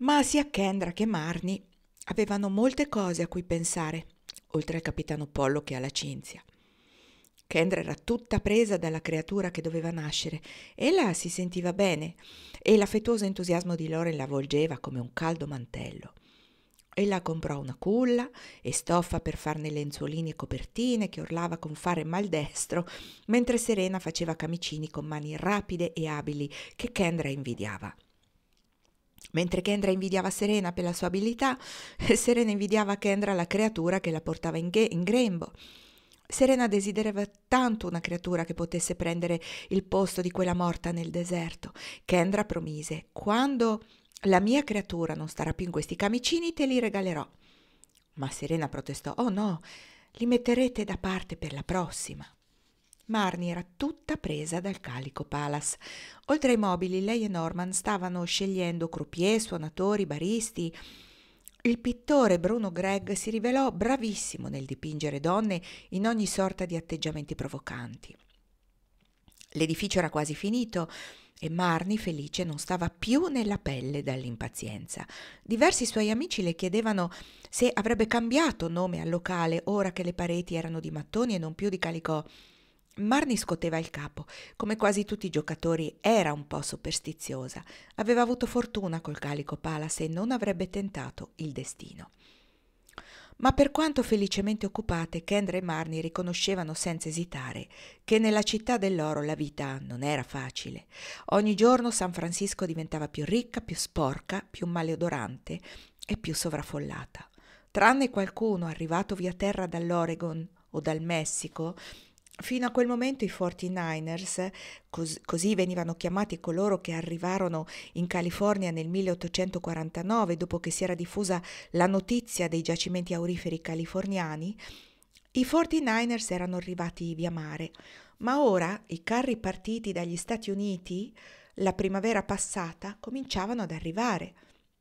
Ma sia Kendra che Marnie avevano molte cose a cui pensare, oltre al capitano Pollo che alla Cinzia. Kendra era tutta presa dalla creatura che doveva nascere. Ella si sentiva bene e l'affettuoso entusiasmo di Loren la avvolgeva come un caldo mantello. Ella comprò una culla e stoffa per farne lenzuolini e copertine che urlava con fare maldestro, mentre Serena faceva camicini con mani rapide e abili che Kendra invidiava. Mentre Kendra invidiava Serena per la sua abilità, Serena invidiava Kendra la creatura che la portava in grembo. Serena desiderava tanto una creatura che potesse prendere il posto di quella morta nel deserto. Kendra promise: quando la mia creatura non starà più in questi camicini, te li regalerò. Ma Serena protestò: oh no, li metterete da parte per la prossima. Marnie era tutta presa dal Calico Palace. Oltre ai mobili, lei e Norman stavano scegliendo croupier, suonatori, baristi. Il pittore Bruno Gregg si rivelò bravissimo nel dipingere donne in ogni sorta di atteggiamenti provocanti. L'edificio era quasi finito e Marnie, felice, non stava più nella pelle dall'impazienza. Diversi suoi amici le chiedevano se avrebbe cambiato nome al locale ora che le pareti erano di mattoni e non più di calicò. Marnie scoteva il capo. Come quasi tutti i giocatori era un po' superstiziosa. Aveva avuto fortuna col Calico Palace e non avrebbe tentato il destino. Ma per quanto felicemente occupate, Kendra e Marnie riconoscevano senza esitare che nella città dell'oro la vita non era facile. Ogni giorno San Francisco diventava più ricca, più sporca, più maleodorante e più sovraffollata. Tranne qualcuno arrivato via terra dall'Oregon o dal Messico. Fino a quel momento i 49ers, così venivano chiamati coloro che arrivarono in California nel 1849, dopo che si era diffusa la notizia dei giacimenti auriferi californiani, i 49ers erano arrivati via mare, ma ora i carri partiti dagli Stati Uniti la primavera passata cominciavano ad arrivare.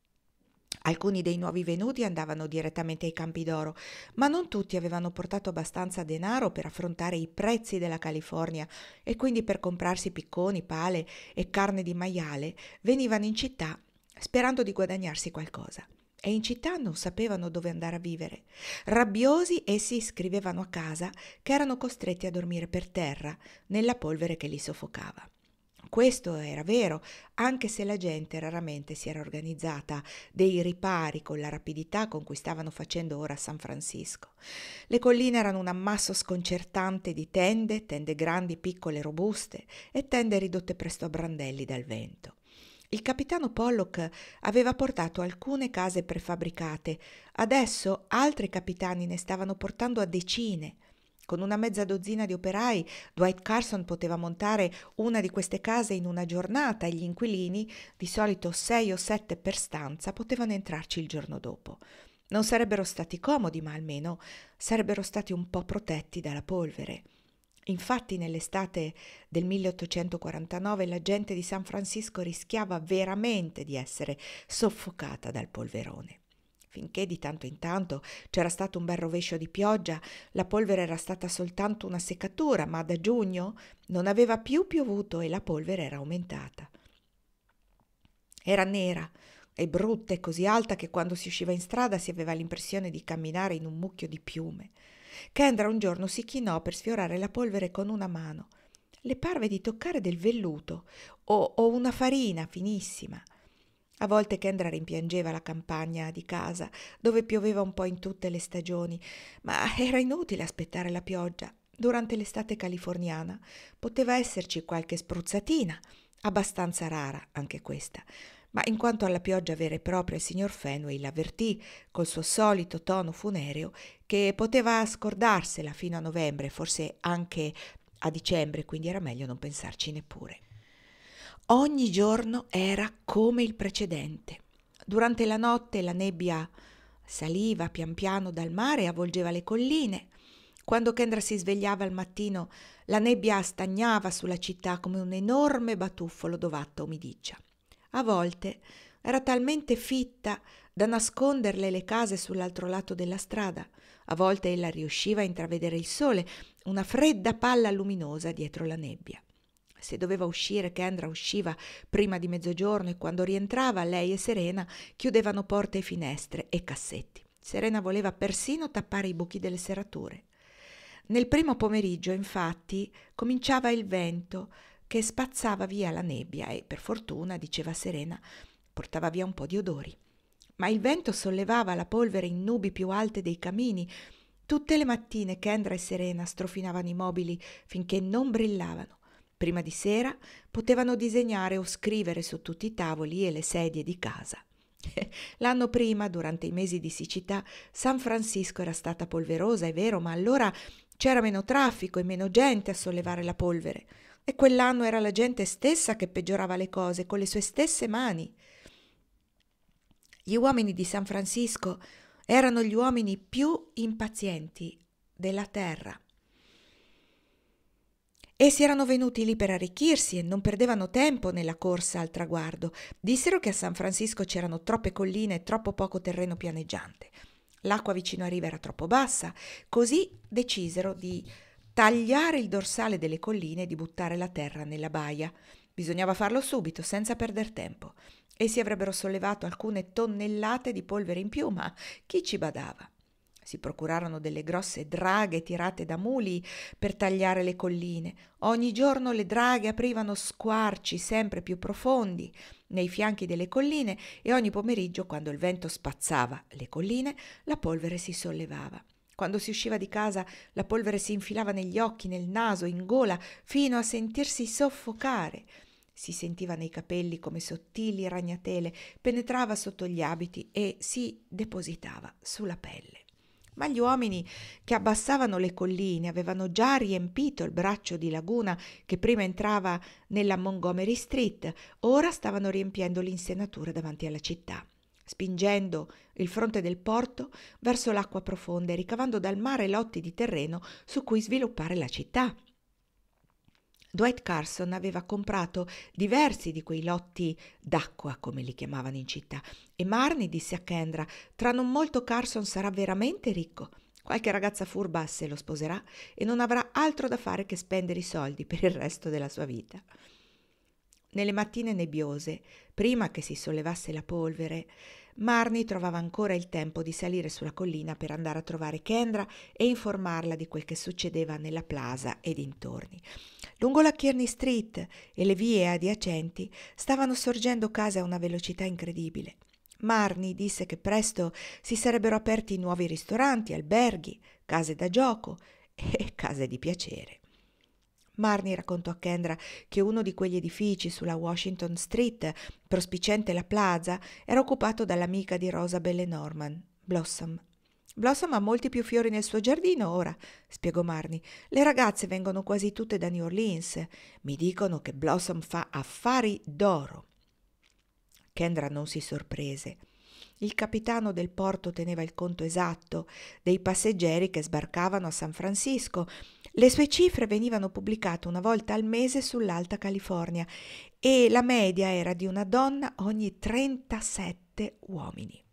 Alcuni dei nuovi venuti andavano direttamente ai Campi d'Oro, ma non tutti avevano portato abbastanza denaro per affrontare i prezzi della California e quindi per comprarsi picconi, pale e carne di maiale venivano in città sperando di guadagnarsi qualcosa. E in città non sapevano dove andare a vivere. Rabbiosi essi scrivevano a casa che erano costretti a dormire per terra nella polvere che li soffocava. Questo era vero, anche se la gente raramente si era organizzata dei ripari con la rapidità con cui stavano facendo ora a San Francisco. Le colline erano un ammasso sconcertante di tende grandi, piccole, robuste e tende ridotte presto a brandelli dal vento. Il capitano Pollock aveva portato alcune case prefabbricate, adesso altri capitani ne stavano portando a decine. Con una mezza dozzina di operai, Dwight Carson poteva montare una di queste case in una giornata e gli inquilini, di solito 6 o 7 per stanza, potevano entrarci il giorno dopo. Non sarebbero stati comodi, ma almeno sarebbero stati un po' protetti dalla polvere. Infatti, nell'estate del 1849 la gente di San Francisco rischiava veramente di essere soffocata dal polverone. Finché di tanto in tanto c'era stato un bel rovescio di pioggia, la polvere era stata soltanto una seccatura, ma da giugno non aveva più piovuto e la polvere era aumentata. Era nera e brutta e così alta che quando si usciva in strada si aveva l'impressione di camminare in un mucchio di piume. Kendra un giorno si chinò per sfiorare la polvere con una mano. Le parve di toccare del velluto o una farina finissima. A volte Kendra rimpiangeva la campagna di casa, dove pioveva un po' in tutte le stagioni, ma era inutile aspettare la pioggia. Durante l'estate californiana poteva esserci qualche spruzzatina, abbastanza rara anche questa, ma in quanto alla pioggia vera e propria il signor Fenway l'avvertì col suo solito tono funereo che poteva scordarsela fino a novembre, forse anche a dicembre, quindi era meglio non pensarci neppure. Ogni giorno era come il precedente. Durante la notte la nebbia saliva pian piano dal mare e avvolgeva le colline. Quando Kendra si svegliava al mattino, la nebbia stagnava sulla città come un enorme batuffolo d'ovatta umidiccia. A volte era talmente fitta da nasconderle le case sull'altro lato della strada. A volte ella riusciva a intravedere il sole, una fredda palla luminosa dietro la nebbia. Se doveva uscire, Kendra usciva prima di mezzogiorno e quando rientrava lei e Serena chiudevano porte e finestre e cassetti. Serena voleva persino tappare i buchi delle serrature. Nel primo pomeriggio, infatti, cominciava il vento che spazzava via la nebbia e, per fortuna, diceva Serena, portava via un po' di odori. Ma il vento sollevava la polvere in nubi più alte dei camini. Tutte le mattine Kendra e Serena strofinavano i mobili finché non brillavano. Prima di sera potevano disegnare o scrivere su tutti i tavoli e le sedie di casa. L'anno prima, durante i mesi di siccità, San Francisco era stata polverosa, è vero, ma allora c'era meno traffico e meno gente a sollevare la polvere. E quell'anno era la gente stessa che peggiorava le cose con le sue stesse mani. Gli uomini di San Francisco erano gli uomini più impazienti della terra. Essi erano venuti lì per arricchirsi e non perdevano tempo nella corsa al traguardo. Dissero che a San Francisco c'erano troppe colline e troppo poco terreno pianeggiante. L'acqua vicino a riva era troppo bassa, così decisero di tagliare il dorsale delle colline e di buttare la terra nella baia. Bisognava farlo subito, senza perder tempo. Essi avrebbero sollevato alcune tonnellate di polvere in più, ma chi ci badava? Si procurarono delle grosse draghe tirate da muli per tagliare le colline. Ogni giorno le draghe aprivano squarci sempre più profondi nei fianchi delle colline e ogni pomeriggio, quando il vento spazzava le colline, la polvere si sollevava. Quando si usciva di casa, la polvere si infilava negli occhi, nel naso, in gola, fino a sentirsi soffocare. Si sentiva nei capelli come sottili ragnatele, penetrava sotto gli abiti e si depositava sulla pelle. Ma gli uomini che abbassavano le colline avevano già riempito il braccio di laguna che prima entrava nella Montgomery Street, ora stavano riempiendo l'insenatura davanti alla città, spingendo il fronte del porto verso l'acqua profonda e ricavando dal mare lotti di terreno su cui sviluppare la città. Dwight Carson aveva comprato diversi di quei lotti d'acqua, come li chiamavano in città, e Marnie disse a Kendra: «Tra non molto Carson sarà veramente ricco. Qualche ragazza furba se lo sposerà e non avrà altro da fare che spendere i soldi per il resto della sua vita». Nelle mattine nebbiose, prima che si sollevasse la polvere, Marnie trovava ancora il tempo di salire sulla collina per andare a trovare Kendra e informarla di quel che succedeva nella plaza e dintorni. Lungo la Kearny Street e le vie adiacenti stavano sorgendo case a una velocità incredibile. Marnie disse che presto si sarebbero aperti nuovi ristoranti, alberghi, case da gioco e case di piacere. Marnie raccontò a Kendra che uno di quegli edifici sulla Washington Street, prospiciente la plaza, era occupato dall'amica di Rosabelle Norman, Blossom. «Blossom ha molti più fiori nel suo giardino ora», spiegò Marnie. «Le ragazze vengono quasi tutte da New Orleans. Mi dicono che Blossom fa affari d'oro». Kendra non si sorprese. Il capitano del porto teneva il conto esatto dei passeggeri che sbarcavano a San Francisco. Le sue cifre venivano pubblicate una volta al mese sull'Alta California e la media era di una donna ogni 37 uomini.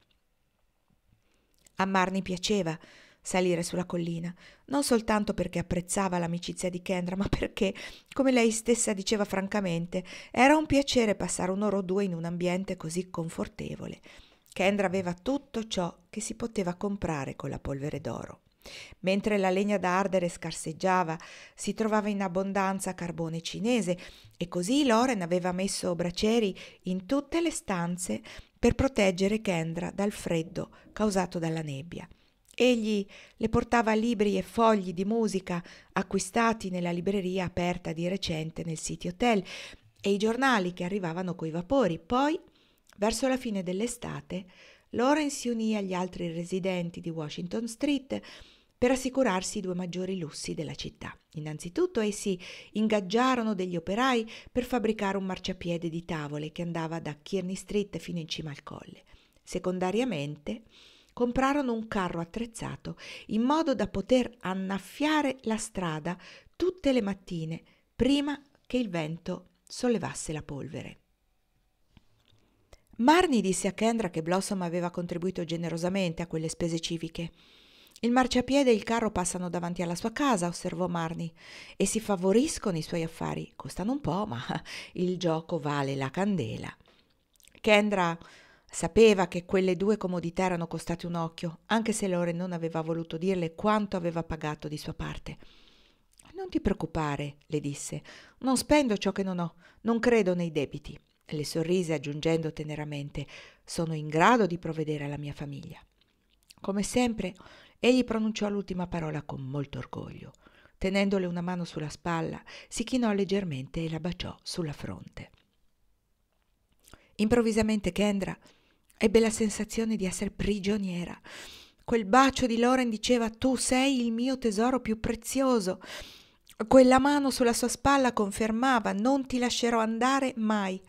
A Marnie piaceva salire sulla collina, non soltanto perché apprezzava l'amicizia di Kendra, ma perché, come lei stessa diceva francamente, era un piacere passare un'ora o due in un ambiente così confortevole. Kendra aveva tutto ciò che si poteva comprare con la polvere d'oro. Mentre la legna da ardere scarseggiava, si trovava in abbondanza carbone cinese e così Loren aveva messo bracieri in tutte le stanze per proteggere Kendra dal freddo causato dalla nebbia. Egli le portava libri e fogli di musica acquistati nella libreria aperta di recente nel City Hotel e i giornali che arrivavano coi vapori. Poi, verso la fine dell'estate, Loren si unì agli altri residenti di Washington Street per assicurarsi i due maggiori lussi della città. Innanzitutto essi ingaggiarono degli operai per fabbricare un marciapiede di tavole che andava da Kearny Street fino in cima al colle. Secondariamente comprarono un carro attrezzato in modo da poter annaffiare la strada tutte le mattine prima che il vento sollevasse la polvere. Marnie disse a Kendra che Blossom aveva contribuito generosamente a quelle spese civiche. Il marciapiede e il carro passano davanti alla sua casa, osservò Marnie, e si favoriscono i suoi affari. Costano un po', ma il gioco vale la candela. Kendra sapeva che quelle due comodità erano costate un occhio, anche se Loren non aveva voluto dirle quanto aveva pagato di sua parte. «Non ti preoccupare», le disse, «non spendo ciò che non ho, non credo nei debiti». Le sorrise aggiungendo teneramente, «sono in grado di provvedere alla mia famiglia». Come sempre, egli pronunciò l'ultima parola con molto orgoglio. Tenendole una mano sulla spalla, si chinò leggermente e la baciò sulla fronte. Improvvisamente Kendra ebbe la sensazione di essere prigioniera. Quel bacio di Loren diceva: «Tu sei il mio tesoro più prezioso». Quella mano sulla sua spalla confermava: «Non ti lascerò andare mai».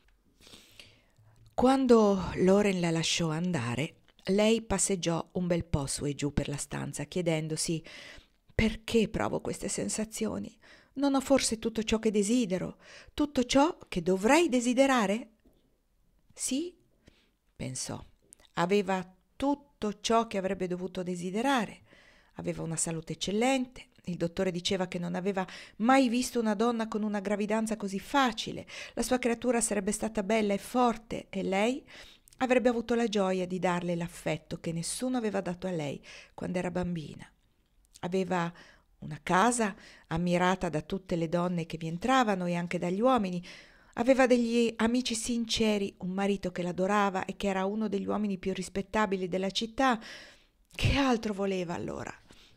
Quando Loren la lasciò andare, lei passeggiò un bel po' su e giù per la stanza, chiedendosi: «Perché provo queste sensazioni? Non ho forse tutto ciò che desidero, tutto ciò che dovrei desiderare?» Sì, pensò, aveva tutto ciò che avrebbe dovuto desiderare. Aveva una salute eccellente, il dottore diceva che non aveva mai visto una donna con una gravidanza così facile, la sua creatura sarebbe stata bella e forte e lei avrebbe avuto la gioia di darle l'affetto che nessuno aveva dato a lei quando era bambina. Aveva una casa ammirata da tutte le donne che vi entravano e anche dagli uomini. Aveva degli amici sinceri, un marito che l'adorava e che era uno degli uomini più rispettabili della città. Che altro voleva allora?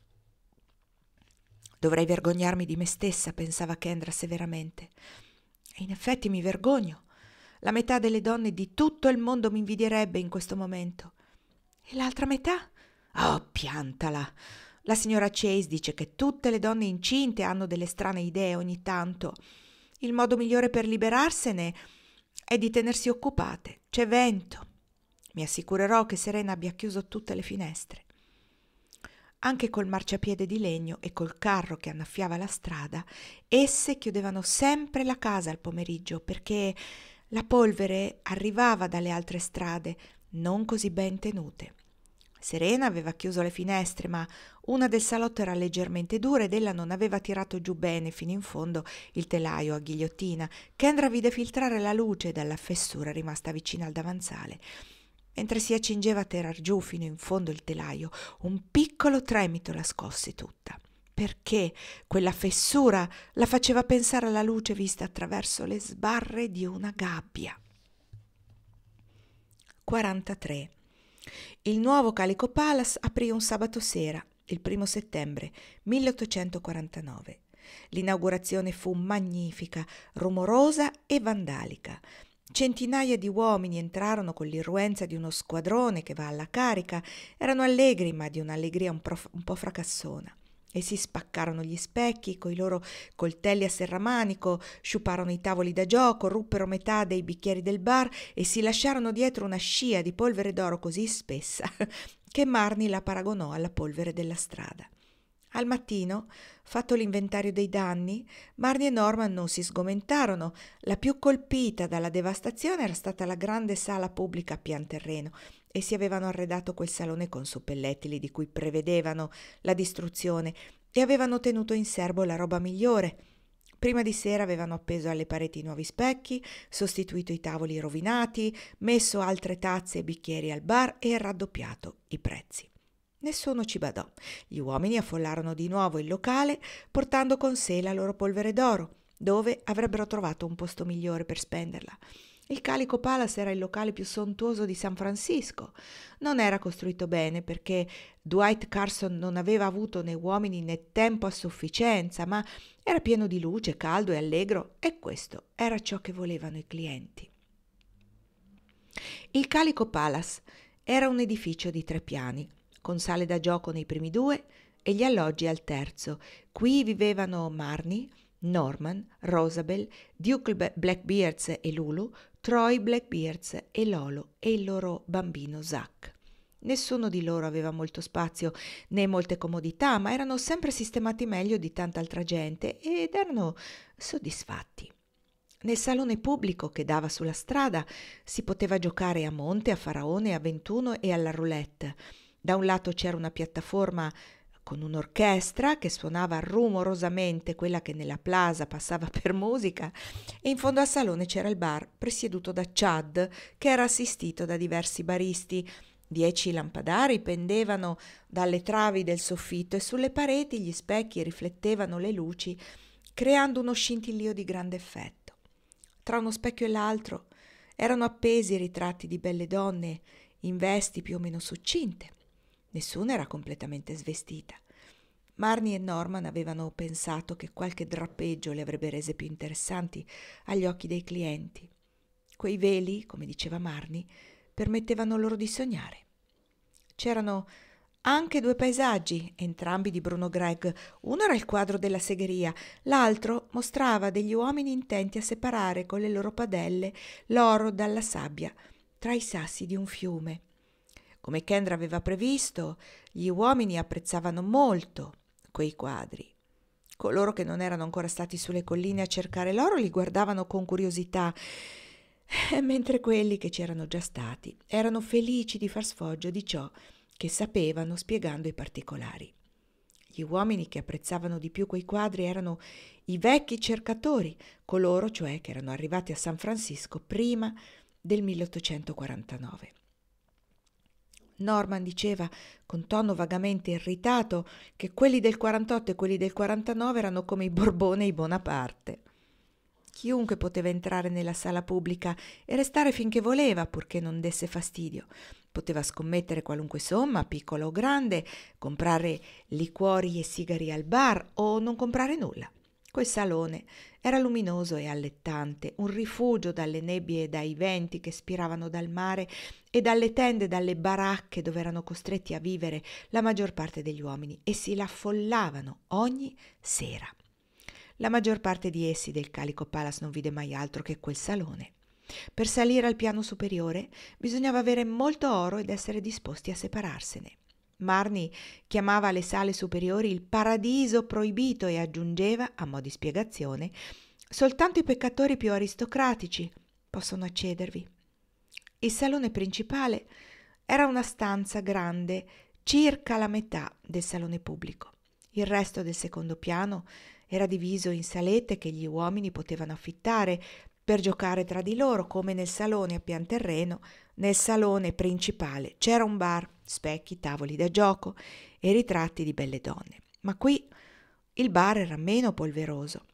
«Dovrei vergognarmi di me stessa», pensava Kendra severamente. E in effetti mi vergogno. La metà delle donne di tutto il mondo mi invidierebbe in questo momento. E l'altra metà? Oh, piantala! La signora Chase dice che tutte le donne incinte hanno delle strane idee ogni tanto. Il modo migliore per liberarsene è di tenersi occupate. C'è vento. Mi assicurerò che Serena abbia chiuso tutte le finestre. Anche col marciapiede di legno e col carro che annaffiava la strada, esse chiudevano sempre la casa al pomeriggio perché la polvere arrivava dalle altre strade, non così ben tenute. Serena aveva chiuso le finestre, ma una del salotto era leggermente dura ed ella non aveva tirato giù bene fino in fondo il telaio a ghigliottina. Kendra vide filtrare la luce dalla fessura rimasta vicina al davanzale. Mentre si accingeva a tirar giù fino in fondo il telaio, un piccolo tremito la scosse tutta, perché quella fessura la faceva pensare alla luce vista attraverso le sbarre di una gabbia. 43. Il nuovo Calico Palace aprì un sabato sera, il 1 settembre 1849. L'inaugurazione fu magnifica, rumorosa e vandalica. Centinaia di uomini entrarono con l'irruenza di uno squadrone che va alla carica. Erano allegri, ma di un'allegria un po' fracassona. E si spaccarono gli specchi coi loro coltelli a serramanico, sciuparono i tavoli da gioco, ruppero metà dei bicchieri del bar e si lasciarono dietro una scia di polvere d'oro così spessa che Marnie la paragonò alla polvere della strada. Al mattino, fatto l'inventario dei danni, Marnie e Norman non si sgomentarono. La più colpita dalla devastazione era stata la grande sala pubblica a pian terreno e si avevano arredato quel salone con suppellettili di cui prevedevano la distruzione e avevano tenuto in serbo la roba migliore. Prima di sera avevano appeso alle pareti nuovi specchi, sostituito i tavoli rovinati, messo altre tazze e bicchieri al bar e raddoppiato i prezzi. Nessuno ci badò. Gli uomini affollarono di nuovo il locale, portando con sé la loro polvere d'oro, dove avrebbero trovato un posto migliore per spenderla. Il Calico Palace era il locale più sontuoso di San Francisco. Non era costruito bene perché Dwight Carson non aveva avuto né uomini né tempo a sufficienza, ma era pieno di luce, caldo e allegro, e questo era ciò che volevano i clienti. Il Calico Palace era un edificio di 3 piani, con sale da gioco nei primi 2 e gli alloggi al terzo. Qui vivevano Marnie, Norman, Rosabel, Duke Blackbeards e Lulu, Troy Blackbeards e Lolo e il loro bambino Zack. Nessuno di loro aveva molto spazio né molte comodità, ma erano sempre sistemati meglio di tanta altra gente ed erano soddisfatti. Nel salone pubblico che dava sulla strada si poteva giocare a monte, a faraone, a 21 e alla roulette. Da un lato c'era una piattaforma con un'orchestra che suonava rumorosamente quella che nella plaza passava per musica, e in fondo al salone c'era il bar presieduto da Chad, che era assistito da diversi baristi. 10 lampadari pendevano dalle travi del soffitto e sulle pareti gli specchi riflettevano le luci, creando uno scintillio di grande effetto. Tra uno specchio e l'altro erano appesi ritratti di belle donne in vesti più o meno succinte. Nessuna era completamente svestita. Marnie e Norman avevano pensato che qualche drappeggio le avrebbe rese più interessanti agli occhi dei clienti. Quei veli, come diceva Marnie, permettevano loro di sognare. C'erano anche 2 paesaggi, entrambi di Bruno Gregg. Uno era il quadro della segheria, l'altro mostrava degli uomini intenti a separare con le loro padelle l'oro dalla sabbia tra i sassi di un fiume. Come Kendra aveva previsto, gli uomini apprezzavano molto quei quadri. Coloro che non erano ancora stati sulle colline a cercare l'oro li guardavano con curiosità, mentre quelli che c'erano già stati erano felici di far sfoggio di ciò che sapevano, spiegando i particolari. Gli uomini che apprezzavano di più quei quadri erano i vecchi cercatori, coloro cioè che erano arrivati a San Francisco prima del 1849. Norman diceva con tono vagamente irritato che quelli del 48 e quelli del 49 erano come i Borbone e i Bonaparte. Chiunque poteva entrare nella sala pubblica e restare finché voleva, purché non desse fastidio. Poteva scommettere qualunque somma, piccola o grande, comprare liquori e sigari al bar o non comprare nulla. Quel salone era luminoso e allettante, un rifugio dalle nebbie e dai venti che spiravano dal mare e dalle tende, dalle baracche dove erano costretti a vivere la maggior parte degli uomini, e si l'affollavano ogni sera. La maggior parte di essi del Calico Palace non vide mai altro che quel salone. Per salire al piano superiore bisognava avere molto oro ed essere disposti a separarsene. Marnie chiamava le sale superiori il paradiso proibito e aggiungeva, a mo' di spiegazione, soltanto i peccatori più aristocratici possono accedervi. Il salone principale era una stanza grande, circa la metà del salone pubblico. Il resto del secondo piano era diviso in salette che gli uomini potevano affittare per giocare tra di loro, come nel salone a pian terreno. Nel salone principale c'era un bar, specchi, tavoli da gioco e ritratti di belle donne. Ma qui il bar era meno polveroso,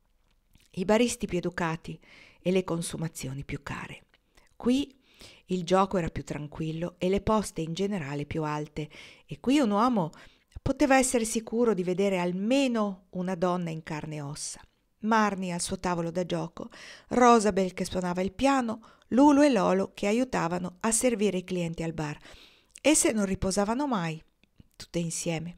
i baristi più educati e le consumazioni più care. Qui il gioco era più tranquillo e le poste in generale più alte, e qui un uomo poteva essere sicuro di vedere almeno una donna in carne e ossa. Marnie al suo tavolo da gioco, Rosabel che suonava il piano, Lulu e Lolo che aiutavano a servire i clienti al bar. Esse non riposavano mai, tutte insieme.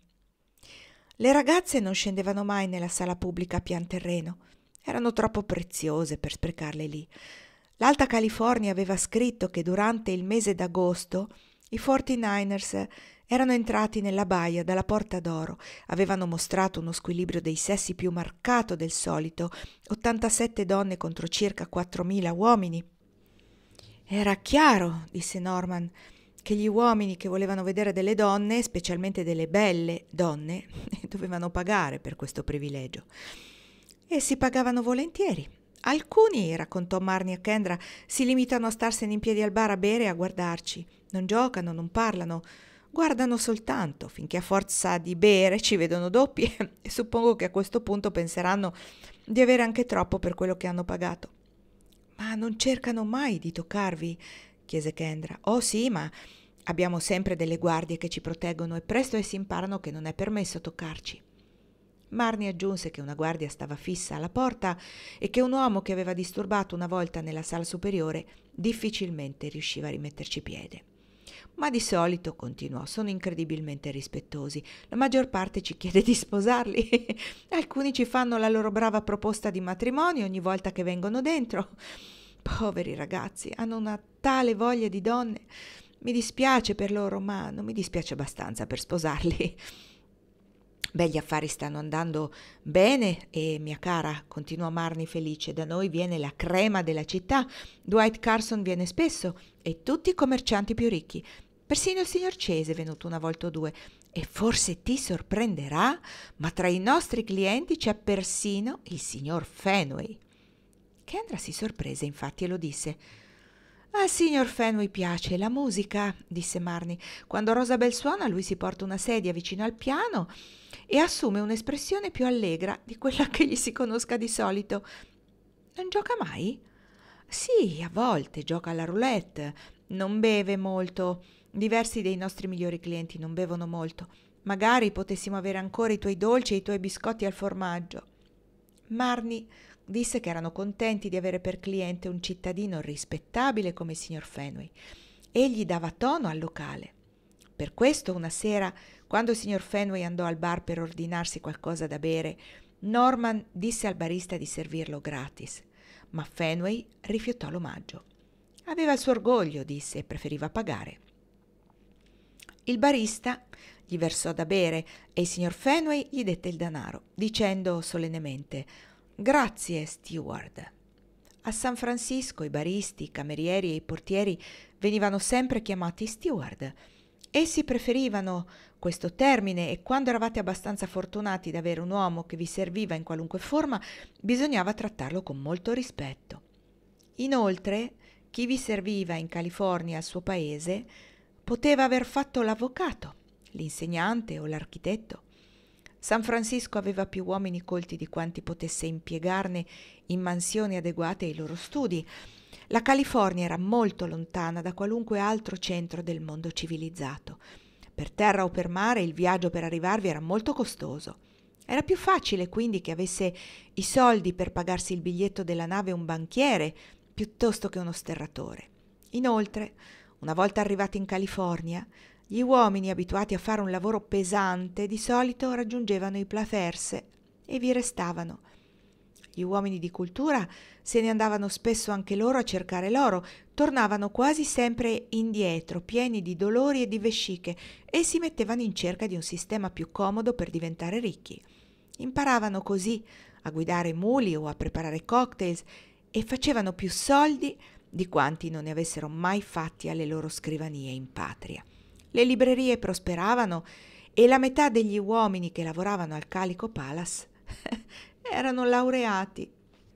Le ragazze non scendevano mai nella sala pubblica a pian terreno, erano troppo preziose per sprecarle lì. L'Alta California aveva scritto che durante il mese d'agosto i 49ers erano entrati nella baia dalla Porta d'Oro, avevano mostrato uno squilibrio dei sessi più marcato del solito, 87 donne contro circa 4.000 uomini. Era chiaro, disse Norman, che gli uomini che volevano vedere delle donne, specialmente delle belle donne, dovevano pagare per questo privilegio. E si pagavano volentieri. Alcuni, raccontò Marnie a Kendra, si limitano a starsene in piedi al bar a bere e a guardarci. Non giocano, non parlano, guardano soltanto, finché a forza di bere ci vedono doppi e suppongo che a questo punto penseranno di avere anche troppo per quello che hanno pagato. Ma non cercano mai di toccarvi? Chiese Kendra. Oh sì, ma abbiamo sempre delle guardie che ci proteggono e presto essi imparano che non è permesso toccarci. Marnie aggiunse che una guardia stava fissa alla porta e che un uomo che aveva disturbato una volta nella sala superiore difficilmente riusciva a rimetterci piede. Ma di solito, continuò, sono incredibilmente rispettosi. La maggior parte ci chiede di sposarli. Alcuni ci fanno la loro brava proposta di matrimonio ogni volta che vengono dentro. Poveri ragazzi, hanno una tale voglia di donne. Mi dispiace per loro, ma non mi dispiace abbastanza per sposarli. Beh, gli affari stanno andando bene e, mia cara, continuò Marnie felice, da noi viene la crema della città. Dwight Carson viene spesso e tutti i commercianti più ricchi. Persino il signor Chase è venuto una volta o due e forse ti sorprenderà, ma tra i nostri clienti c'è persino il signor Fenway. Kendra si sorprese infatti e lo disse. Al signor Fenway piace la musica, disse Marnie. Quando Rosabel suona lui si porta una sedia vicino al piano e assume un'espressione più allegra di quella che gli si conosca di solito. Non gioca mai? Sì, a volte gioca alla roulette, non beve molto. Diversi dei nostri migliori clienti non bevono molto. Magari potessimo avere ancora i tuoi dolci e i tuoi biscotti al formaggio. Marnie disse che erano contenti di avere per cliente un cittadino rispettabile come il signor Fenway. Egli dava tono al locale. Per questo una sera, quando il signor Fenway andò al bar per ordinarsi qualcosa da bere, Norman disse al barista di servirlo gratis, ma Fenway rifiutò l'omaggio. Aveva il suo orgoglio, disse, e preferiva pagare. Il barista gli versò da bere e il signor Fenway gli dette il denaro, dicendo solennemente «Grazie, steward». A San Francisco i baristi, i camerieri e i portieri venivano sempre chiamati steward. Essi preferivano questo termine e quando eravate abbastanza fortunati ad avere un uomo che vi serviva in qualunque forma, bisognava trattarlo con molto rispetto. Inoltre, chi vi serviva in California al suo paese poteva aver fatto l'avvocato, l'insegnante o l'architetto. San Francisco aveva più uomini colti di quanti potesse impiegarne in mansioni adeguate ai loro studi. La California era molto lontana da qualunque altro centro del mondo civilizzato. Per terra o per mare il viaggio per arrivarvi era molto costoso. Era più facile quindi che avesse i soldi per pagarsi il biglietto della nave un banchiere piuttosto che uno sterratore. Inoltre, una volta arrivati in California, gli uomini abituati a fare un lavoro pesante di solito raggiungevano i Plathers e vi restavano. Gli uomini di cultura se ne andavano spesso anche loro a cercare l'oro, tornavano quasi sempre indietro, pieni di dolori e di vesciche, e si mettevano in cerca di un sistema più comodo per diventare ricchi. Imparavano così a guidare muli o a preparare cocktails e facevano più soldi di quanti non ne avessero mai fatti alle loro scrivanie in patria. Le librerie prosperavano e la metà degli uomini che lavoravano al Calico Palace erano laureati.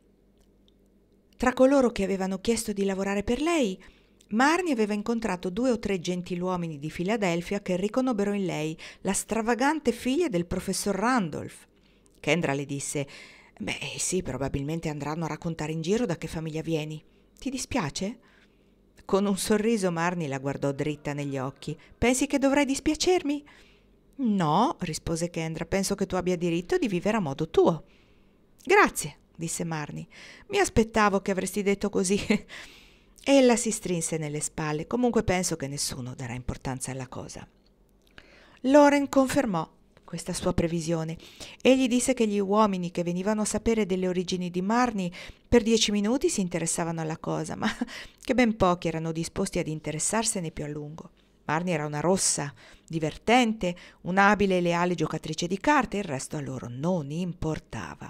Tra coloro che avevano chiesto di lavorare per lei, Marnie aveva incontrato 2 o 3 gentiluomini di Filadelfia che riconobbero in lei la stravagante figlia del professor Randolph. Kendra le disse: «Beh, sì, probabilmente andranno a raccontare in giro da che famiglia vieni. Ti dispiace?» Con un sorriso Marnie la guardò dritta negli occhi. «Pensi che dovrei dispiacermi?» «No», rispose Kendra, «penso che tu abbia diritto di vivere a modo tuo». «Grazie», disse Marnie. «Mi aspettavo che avresti detto così». Ella si strinse nelle spalle. «Comunque penso che nessuno darà importanza alla cosa». Loren confermò questa sua previsione. Egli disse che gli uomini che venivano a sapere delle origini di Marnie per 10 minuti si interessavano alla cosa, ma che ben pochi erano disposti ad interessarsene più a lungo. Marnie era una rossa, divertente, un'abile e leale giocatrice di carte, il resto a loro non importava.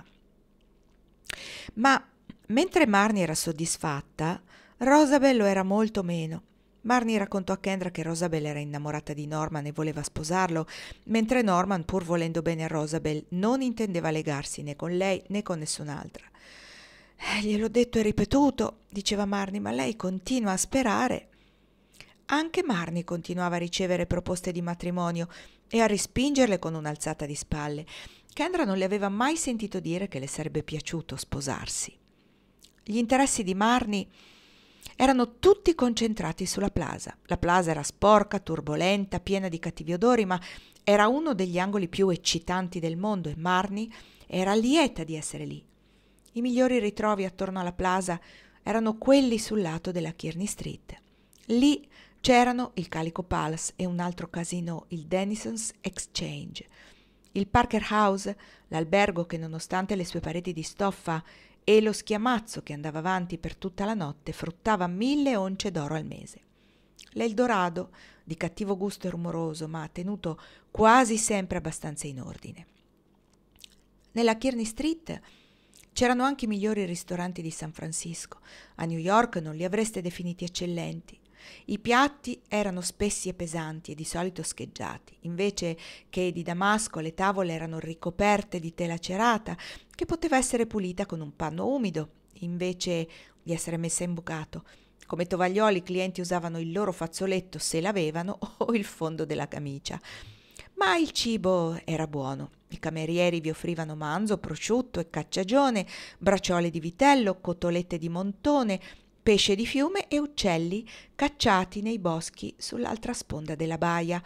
Ma mentre Marnie era soddisfatta, Rosabel lo era molto meno. Marnie raccontò a Kendra che Rosabel era innamorata di Norman e voleva sposarlo, mentre Norman, pur volendo bene a Rosabel, non intendeva legarsi né con lei né con nessun'altra. «Gliel'ho detto e ripetuto», diceva Marnie, «ma lei continua a sperare». Anche Marnie continuava a ricevere proposte di matrimonio e a respingerle con un'alzata di spalle. Kendra non le aveva mai sentito dire che le sarebbe piaciuto sposarsi. Gli interessi di Marnie erano tutti concentrati sulla Plaza. La Plaza era sporca, turbolenta, piena di cattivi odori, ma era uno degli angoli più eccitanti del mondo e Marnie era lieta di essere lì. I migliori ritrovi attorno alla Plaza erano quelli sul lato della Kearny Street. Lì c'erano il Calico Palace e un altro casino, il Denison's Exchange. Il Parker House, l'albergo che nonostante le sue pareti di stoffa e lo schiamazzo che andava avanti per tutta la notte fruttava 1000 once d'oro al mese. L'Eldorado, di cattivo gusto e rumoroso, ma tenuto quasi sempre abbastanza in ordine. Nella Kearny Street c'erano anche i migliori ristoranti di San Francisco. A New York non li avreste definiti eccellenti. I piatti erano spessi e pesanti e di solito scheggiati, invece che di damasco le tavole erano ricoperte di tela cerata, che poteva essere pulita con un panno umido, invece di essere messa in bucato. Come tovaglioli i clienti usavano il loro fazzoletto se l'avevano o il fondo della camicia. Ma il cibo era buono. I camerieri vi offrivano manzo, prosciutto e cacciagione, bracciole di vitello, cotolette di montone, pesce di fiume e uccelli cacciati nei boschi sull'altra sponda della baia,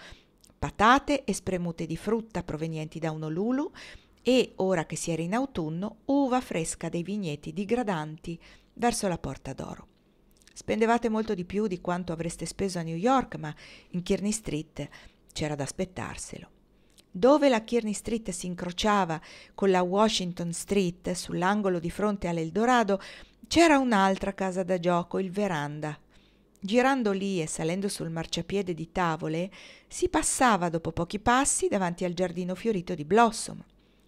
patate e spremute di frutta provenienti da un olulu e, ora che si era in autunno, uva fresca dei vigneti digradanti verso la Porta d'Oro. Spendevate molto di più di quanto avreste speso a New York, ma in Kearny Street c'era da aspettarselo. Dove la Kearny Street si incrociava con la Washington Street, sull'angolo di fronte all'Eldorado, c'era un'altra casa da gioco, il Veranda. Girando lì e salendo sul marciapiede di tavole, si passava dopo pochi passi davanti al giardino fiorito di Blossom.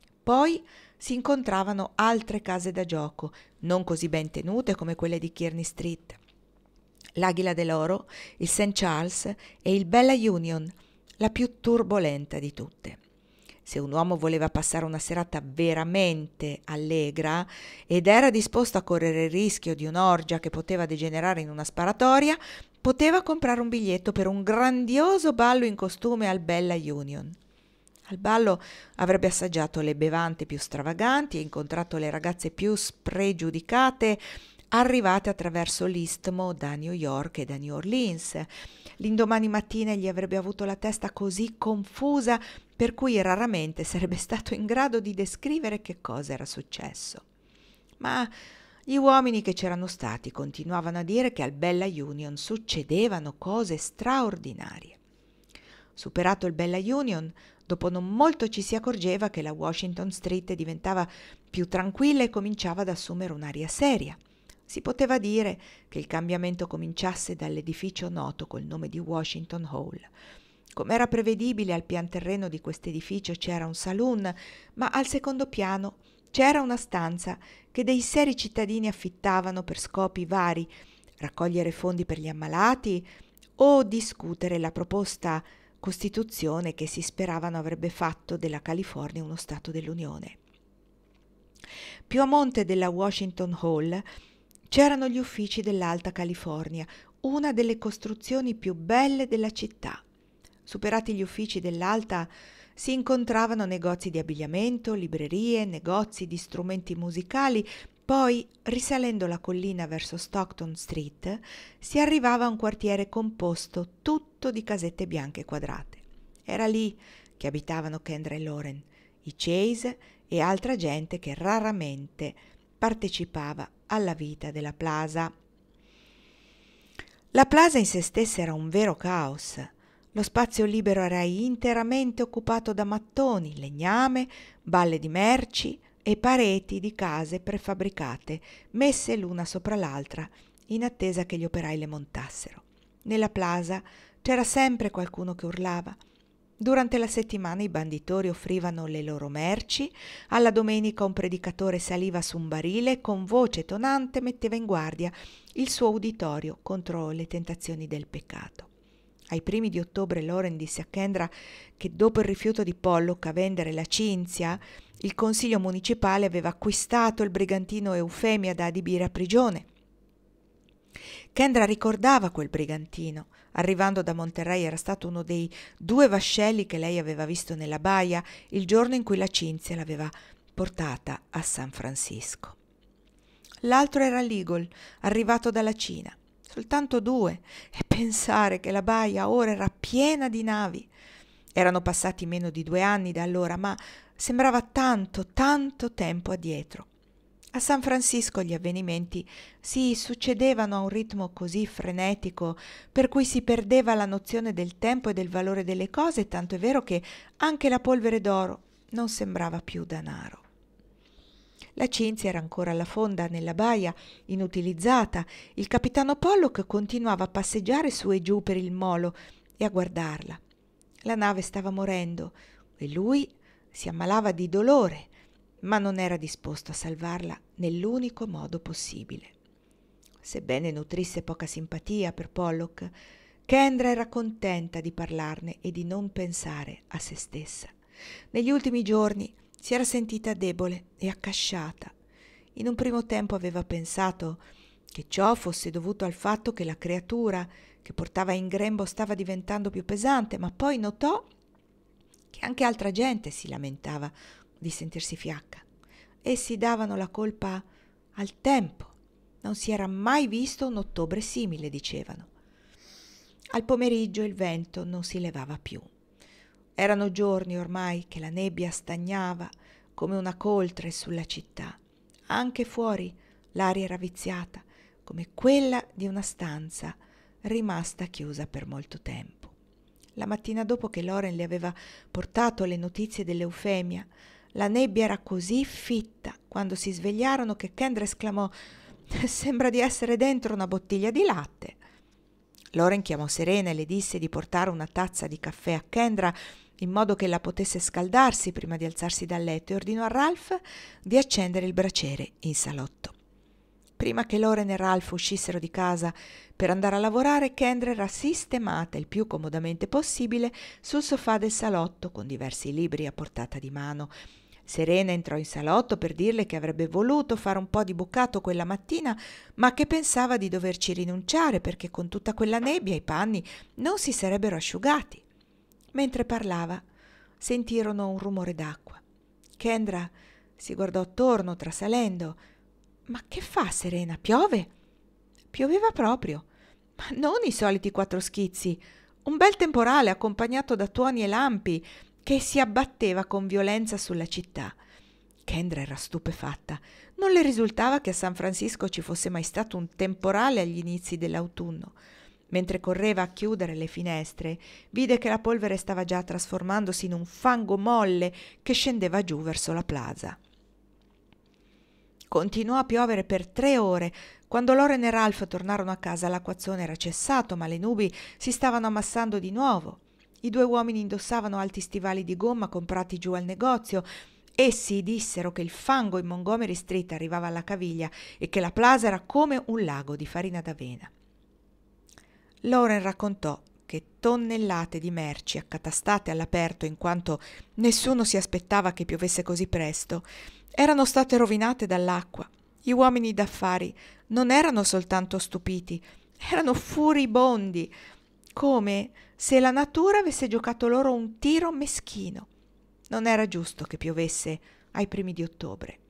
Poi si incontravano altre case da gioco, non così ben tenute come quelle di Kearny Street. L'Aguila dell'Oro, il St. Charles e il Bella Union, la più turbolenta di tutte. Se un uomo voleva passare una serata veramente allegra ed era disposto a correre il rischio di un'orgia che poteva degenerare in una sparatoria, poteva comprare un biglietto per un grandioso ballo in costume al Bella Union. Al ballo avrebbe assaggiato le bevande più stravaganti e incontrato le ragazze più spregiudicate arrivate attraverso l'istmo da New York e da New Orleans. L'indomani mattina gli avrebbe avuto la testa così confusa per cui raramente sarebbe stato in grado di descrivere che cosa era successo. Ma gli uomini che c'erano stati continuavano a dire che al Bella Union succedevano cose straordinarie. Superato il Bella Union, dopo non molto ci si accorgeva che la Washington Street diventava più tranquilla e cominciava ad assumere un'aria seria. Si poteva dire che il cambiamento cominciasse dall'edificio noto col nome di Washington Hall. Come era prevedibile, al pian terreno di questo edificio c'era un saloon, ma al secondo piano c'era una stanza che dei seri cittadini affittavano per scopi vari, raccogliere fondi per gli ammalati o discutere la proposta Costituzione che si speravano avrebbe fatto della California uno Stato dell'Unione. Più a monte della Washington Hall c'erano gli uffici dell'Alta California, una delle costruzioni più belle della città. Superati gli uffici dell'Alta si incontravano negozi di abbigliamento, librerie, negozi di strumenti musicali. Poi, risalendo la collina verso Stockton Street, si arrivava a un quartiere composto tutto di casette bianche quadrate. Era lì che abitavano Kendra e Lauren, i Chase e altra gente che raramente partecipava alla vita della Plaza. La Plaza in se stessa era un vero caos. Lo spazio libero era interamente occupato da mattoni, legname, balle di merci e pareti di case prefabbricate, messe l'una sopra l'altra, in attesa che gli operai le montassero. Nella Plaza c'era sempre qualcuno che urlava. Durante la settimana i banditori offrivano le loro merci, alla domenica un predicatore saliva su un barile e con voce tonante metteva in guardia il suo uditorio contro le tentazioni del peccato. Ai primi di ottobre Lauren disse a Kendra che dopo il rifiuto di Pollock a vendere la Cinzia, il consiglio municipale aveva acquistato il brigantino Eufemia da adibire a prigione. Kendra ricordava quel brigantino. Arrivando da Monterey era stato uno dei 2 vascelli che lei aveva visto nella baia il giorno in cui la Cinzia l'aveva portata a San Francisco. L'altro era l'Eagle, arrivato dalla Cina. Soltanto 2, e pensare che la baia ora era piena di navi. Erano passati meno di 2 anni da allora, ma sembrava tanto, tanto tempo addietro. A San Francisco gli avvenimenti si succedevano a un ritmo così frenetico per cui si perdeva la nozione del tempo e del valore delle cose, tanto è vero che anche la polvere d'oro non sembrava più danaro. La Cinzia era ancora alla fonda nella baia, inutilizzata. Il capitano Pollock continuava a passeggiare su e giù per il molo e a guardarla. La nave stava morendo e lui si ammalava di dolore, ma non era disposto a salvarla nell'unico modo possibile. sebbene nutrisse poca simpatia per Pollock, Kendra era contenta di parlarne e di non pensare a se stessa. Negli ultimi giorni si era sentita debole e accasciata. In un primo tempo aveva pensato che ciò fosse dovuto al fatto che la creatura che portava in grembo stava diventando più pesante, ma poi notò che anche altra gente si lamentava di sentirsi fiacca. Essi davano la colpa al tempo. Non si era mai visto un ottobre simile, dicevano. Al pomeriggio il vento non si levava più. Erano giorni ormai che la nebbia stagnava come una coltre sulla città. Anche fuori l'aria era viziata, come quella di una stanza rimasta chiusa per molto tempo. La mattina dopo che Loren le aveva portato le notizie dell'Eufemia, la nebbia era così fitta quando si svegliarono che Kendra esclamò: «Sembra di essere dentro una bottiglia di latte». Loren chiamò Serena e le disse di portare una tazza di caffè a Kendra in modo che ella potesse scaldarsi prima di alzarsi dal letto, e ordinò a Ralph di accendere il braciere in salotto. Prima che Loren e Ralph uscissero di casa per andare a lavorare, Kendra era sistemata il più comodamente possibile sul sofà del salotto con diversi libri a portata di mano. Serena entrò in salotto per dirle che avrebbe voluto fare un po' di bucato quella mattina, ma che pensava di doverci rinunciare perché con tutta quella nebbia i panni non si sarebbero asciugati. Mentre parlava, sentirono un rumore d'acqua. Kendra si guardò attorno, trasalendo. «Ma che fa, Serena? Piove?» Pioveva proprio, ma non i soliti 4 schizzi, un bel temporale accompagnato da tuoni e lampi che si abbatteva con violenza sulla città. Kendra era stupefatta. Non le risultava che a San Francisco ci fosse mai stato un temporale agli inizi dell'autunno. Mentre correva a chiudere le finestre, vide che la polvere stava già trasformandosi in un fango molle che scendeva giù verso la plaza. Continuò a piovere per 3 ore. Quando Loren e Ralph tornarono a casa, l'acquazzone era cessato, ma le nubi si stavano ammassando di nuovo. I 2 uomini indossavano alti stivali di gomma comprati giù al negozio. Essi dissero che il fango in Montgomery Street arrivava alla caviglia e che la plaza era come un lago di farina d'avena. Loren raccontò che tonnellate di merci accatastate all'aperto, in quanto nessuno si aspettava che piovesse così presto, erano state rovinate dall'acqua. Gli uomini d'affari non erano soltanto stupiti, erano furibondi, come se la natura avesse giocato loro un tiro meschino. Non era giusto che piovesse ai primi di ottobre.